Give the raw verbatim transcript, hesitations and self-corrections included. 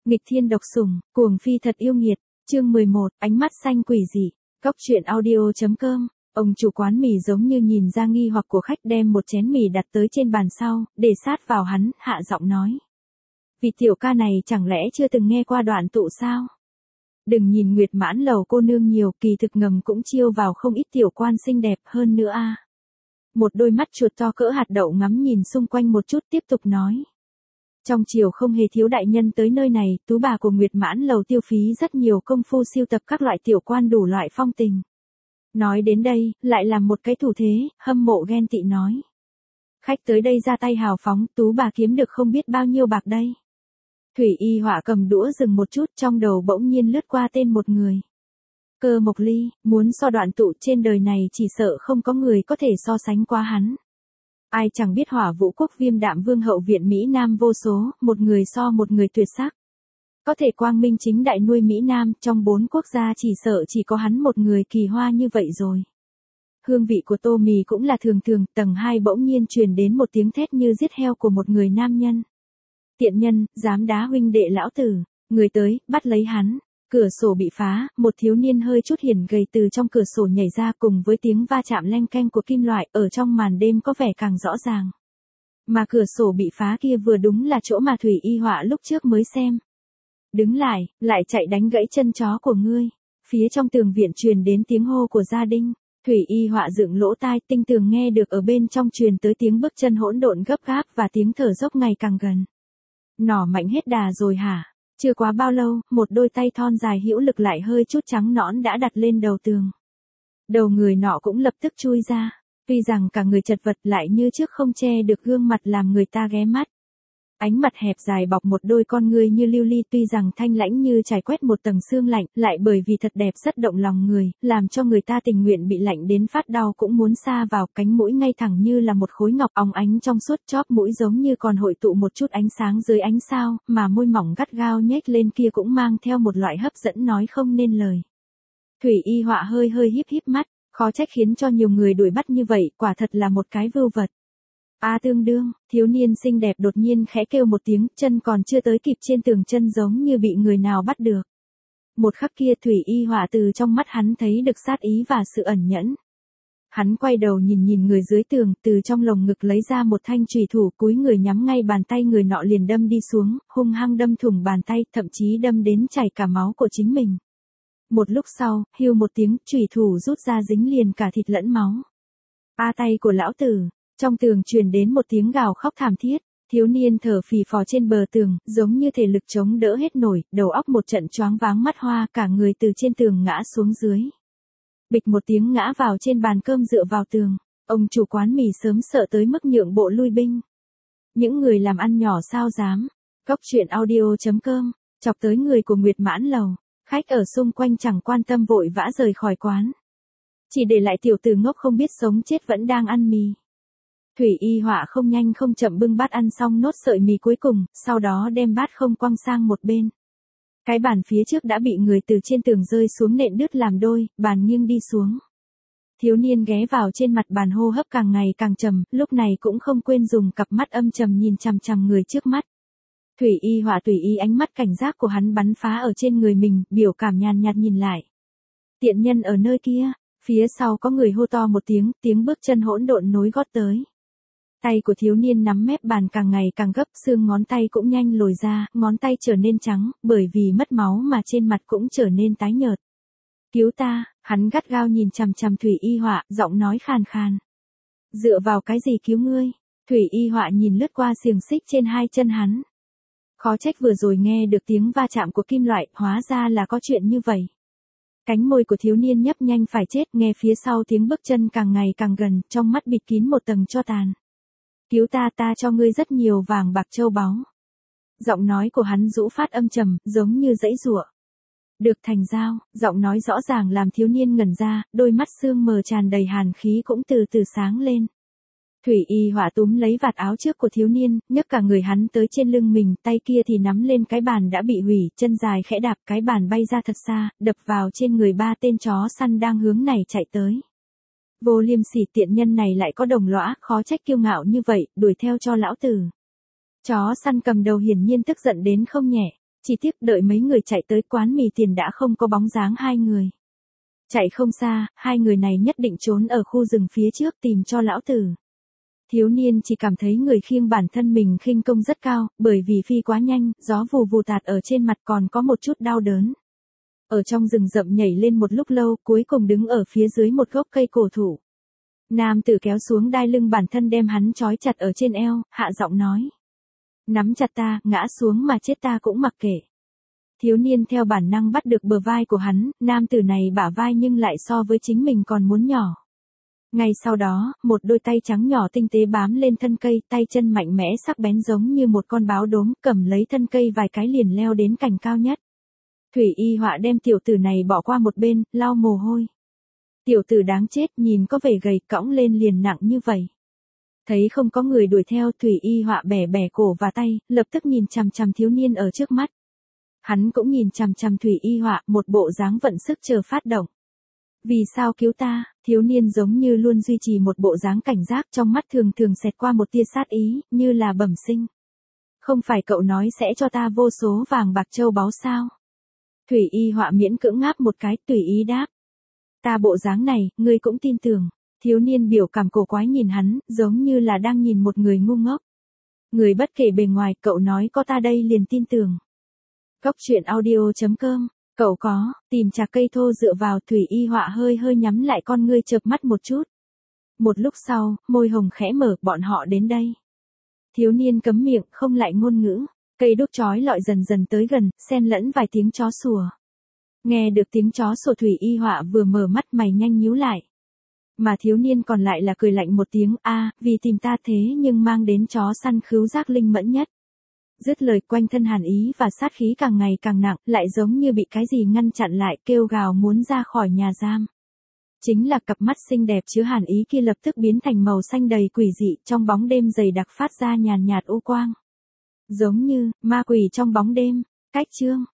Nghịch thiên độc sủng, cuồng phi thật yêu nghiệt, chương mười một, ánh mắt xanh quỷ dị, Cóc truyện audio.com, ông chủ quán mì giống như nhìn ra nghi hoặc của khách đem một chén mì đặt tới trên bàn sau, để sát vào hắn, hạ giọng nói. Vị tiểu ca này chẳng lẽ chưa từng nghe qua đoạn tụ sao? Đừng nhìn Nguyệt Mãn Lầu cô nương nhiều, kỳ thực ngầm cũng chiêu vào không ít tiểu quan xinh đẹp hơn nữa a. Một đôi mắt chuột to cỡ hạt đậu ngắm nhìn xung quanh một chút tiếp tục nói. Trong chiều không hề thiếu đại nhân tới nơi này, tú bà của Nguyệt Mãn Lầu tiêu phí rất nhiều công phu siêu tập các loại tiểu quan đủ loại phong tình. Nói đến đây, lại làm một cái thủ thế, hâm mộ ghen tị nói. Khách tới đây ra tay hào phóng, tú bà kiếm được không biết bao nhiêu bạc đây. Thủy Y Họa cầm đũa dừng một chút, trong đầu bỗng nhiên lướt qua tên một người. Cơ Mộc Ly, muốn so đoạn tụ trên đời này chỉ sợ không có người có thể so sánh qua hắn. Ai chẳng biết Hỏa Vũ Quốc Viêm Đạm Vương hậu viện Mỹ Nam vô số, một người so một người tuyệt sắc. Có thể quang minh chính đại nuôi Mỹ Nam, trong bốn quốc gia chỉ sợ chỉ có hắn một người kỳ hoa như vậy rồi. Hương vị của tô mì cũng là thường thường, tầng hai bỗng nhiên truyền đến một tiếng thét như giết heo của một người nam nhân. Tiện nhân, dám đá huynh đệ lão tử, người tới, bắt lấy hắn. Cửa sổ bị phá, một thiếu niên hơi chút hiển gầy từ trong cửa sổ nhảy ra cùng với tiếng va chạm leng keng của kim loại ở trong màn đêm có vẻ càng rõ ràng. Mà cửa sổ bị phá kia vừa đúng là chỗ mà Thủy Y Họa lúc trước mới xem. Đứng lại, lại chạy đánh gãy chân chó của ngươi. Phía trong tường viện truyền đến tiếng hô của gia đình. Thủy Y Họa dựng lỗ tai tinh tường nghe được ở bên trong truyền tới tiếng bước chân hỗn độn gấp gáp và tiếng thở dốc ngày càng gần. Nỏ mạnh hết đà rồi hả? Chưa quá bao lâu, một đôi tay thon dài hữu lực lại hơi chút trắng nõn đã đặt lên đầu tường. Đầu người nọ cũng lập tức chui ra, tuy rằng cả người chật vật lại như trước không che được gương mặt làm người ta ghé mắt. Ánh mặt hẹp dài bọc một đôi con ngươi như lưu ly tuy rằng thanh lãnh như trải quét một tầng sương lạnh, lại bởi vì thật đẹp rất động lòng người, làm cho người ta tình nguyện bị lạnh đến phát đau cũng muốn xa vào. Cánh mũi ngay thẳng như là một khối ngọc óng ánh trong suốt, chóp mũi giống như còn hội tụ một chút ánh sáng dưới ánh sao, mà môi mỏng gắt gao nhếch lên kia cũng mang theo một loại hấp dẫn nói không nên lời. Thủy Y Họa hơi hơi híp híp mắt, khó trách khiến cho nhiều người đuổi bắt như vậy, quả thật là một cái vưu vật. A à, tương đương, thiếu niên xinh đẹp đột nhiên khẽ kêu một tiếng, chân còn chưa tới kịp trên tường chân giống như bị người nào bắt được. Một khắc kia Thủy Y Họa từ trong mắt hắn thấy được sát ý và sự ẩn nhẫn. Hắn quay đầu nhìn nhìn người dưới tường, từ trong lồng ngực lấy ra một thanh chùy thủ, cúi người nhắm ngay bàn tay người nọ liền đâm đi xuống, hung hăng đâm thủng bàn tay, thậm chí đâm đến chảy cả máu của chính mình. Một lúc sau, hưu một tiếng, chùy thủ rút ra dính liền cả thịt lẫn máu. A tay của lão tử. Trong tường truyền đến một tiếng gào khóc thảm thiết, thiếu niên thở phì phò trên bờ tường, giống như thể lực chống đỡ hết nổi, đầu óc một trận choáng váng mắt hoa, cả người từ trên tường ngã xuống dưới. Bịch một tiếng ngã vào trên bàn cơm dựa vào tường, ông chủ quán mì sớm sợ tới mức nhượng bộ lui binh. Những người làm ăn nhỏ sao dám, Cóc truyện audio.com, chọc tới người của Nguyệt Mãn Lầu, khách ở xung quanh chẳng quan tâm vội vã rời khỏi quán. Chỉ để lại tiểu tử ngốc không biết sống chết vẫn đang ăn mì. Thủy Y Họa không nhanh không chậm bưng bát ăn xong nốt sợi mì cuối cùng, sau đó đem bát không quăng sang một bên. Cái bàn phía trước đã bị người từ trên tường rơi xuống nện đứt làm đôi, bàn nghiêng đi xuống. Thiếu niên ghé vào trên mặt bàn hô hấp càng ngày càng trầm, lúc này cũng không quên dùng cặp mắt âm trầm nhìn chằm chằm người trước mắt. Thủy Y Họa tùy ý ánh mắt cảnh giác của hắn bắn phá ở trên người mình, biểu cảm nhàn nhạt nhìn lại. Tiện nhân ở nơi kia, phía sau có người hô to một tiếng, tiếng bước chân hỗn độn nối gót tới. Tay của thiếu niên nắm mép bàn càng ngày càng gấp, xương ngón tay cũng nhanh lồi ra, ngón tay trở nên trắng, bởi vì mất máu mà trên mặt cũng trở nên tái nhợt. Cứu ta, hắn gắt gao nhìn chằm chằm Thủy Y Họa, giọng nói khàn khàn. Dựa vào cái gì cứu ngươi? Thủy Y Họa nhìn lướt qua xiềng xích trên hai chân hắn. Khó trách vừa rồi nghe được tiếng va chạm của kim loại, hóa ra là có chuyện như vậy. Cánh môi của thiếu niên nhấp nhanh phải chết, nghe phía sau tiếng bước chân càng ngày càng gần, trong mắt bịt kín một tầng tro tàn. Cứu ta, ta cho ngươi rất nhiều vàng bạc châu báu. Giọng nói của hắn rũ phát âm trầm, giống như giãy giụa. Được thành giao, giọng nói rõ ràng làm thiếu niên ngẩn ra, đôi mắt sương mờ tràn đầy hàn khí cũng từ từ sáng lên. Thủy Y Họa túm lấy vạt áo trước của thiếu niên, nhấc cả người hắn tới trên lưng mình, tay kia thì nắm lên cái bàn đã bị hủy, chân dài khẽ đạp cái bàn bay ra thật xa, đập vào trên người ba tên chó săn đang hướng này chạy tới. Vô liêm sỉ tiện nhân này lại có đồng lõa, khó trách kiêu ngạo như vậy, đuổi theo cho lão tử. Chó săn cầm đầu hiển nhiên tức giận đến không nhẹ. Chỉ tiếc đợi mấy người chạy tới quán mì tiền đã không có bóng dáng hai người. Chạy không xa, hai người này nhất định trốn ở khu rừng phía trước tìm cho lão tử. Thiếu niên chỉ cảm thấy người khiêng bản thân mình khinh công rất cao, bởi vì phi quá nhanh, gió vù vù tạt ở trên mặt còn có một chút đau đớn. Ở trong rừng rậm nhảy lên một lúc lâu, cuối cùng đứng ở phía dưới một gốc cây cổ thụ. Nam tử kéo xuống đai lưng bản thân đem hắn trói chặt ở trên eo, hạ giọng nói. Nắm chặt ta, ngã xuống mà chết ta cũng mặc kệ. Thiếu niên theo bản năng bắt được bờ vai của hắn, nam tử này bả vai nhưng lại so với chính mình còn muốn nhỏ. Ngay sau đó, một đôi tay trắng nhỏ tinh tế bám lên thân cây, tay chân mạnh mẽ sắc bén giống như một con báo đốm, cầm lấy thân cây vài cái liền leo đến cành cao nhất. Thủy Y Họa đem tiểu tử này bỏ qua một bên, lau mồ hôi. Tiểu tử đáng chết, nhìn có vẻ gầy, cõng lên liền nặng như vậy. Thấy không có người đuổi theo, Thủy Y Họa bẻ bẻ cổ và tay, lập tức nhìn chằm chằm thiếu niên ở trước mắt. Hắn cũng nhìn chằm chằm Thủy Y Họa, một bộ dáng vận sức chờ phát động. Vì sao cứu ta? Thiếu niên giống như luôn duy trì một bộ dáng cảnh giác, trong mắt thường thường xẹt qua một tia sát ý, như là bẩm sinh. Không phải cậu nói sẽ cho ta vô số vàng bạc châu báu sao? Thủy Y Họa miễn cưỡng ngáp một cái, tùy ý đáp. Ta bộ dáng này, ngươi cũng tin tưởng. Thiếu niên biểu cảm cổ quái nhìn hắn, giống như là đang nhìn một người ngu ngốc. Người bất kể bề ngoài, cậu nói có ta đây liền tin tưởng. Góc truyện audio chấm com, cậu có, tìm chạc cây thô dựa vào. Thủy Y Họa hơi hơi nhắm lại con ngươi, chợp mắt một chút. Một lúc sau, môi hồng khẽ mở, bọn họ đến đây. Thiếu niên cấm miệng, không lại ngôn ngữ. Cây đúc chói lọi dần dần tới gần, xen lẫn vài tiếng chó sủa. Nghe được tiếng chó sủa, Thủy Y Họa vừa mở mắt mày nhanh nhíu lại. Mà thiếu niên còn lại là cười lạnh một tiếng, a, vì tìm ta thế nhưng mang đến chó săn khứu giác linh mẫn nhất. Dứt lời, quanh thân hàn ý và sát khí càng ngày càng nặng, lại giống như bị cái gì ngăn chặn lại, kêu gào muốn ra khỏi nhà giam. Chính là cặp mắt xinh đẹp chứa hàn ý kia lập tức biến thành màu xanh đầy quỷ dị, trong bóng đêm dày đặc phát ra nhàn nhạt u quang. Giống như ma quỷ trong bóng đêm. Cách chương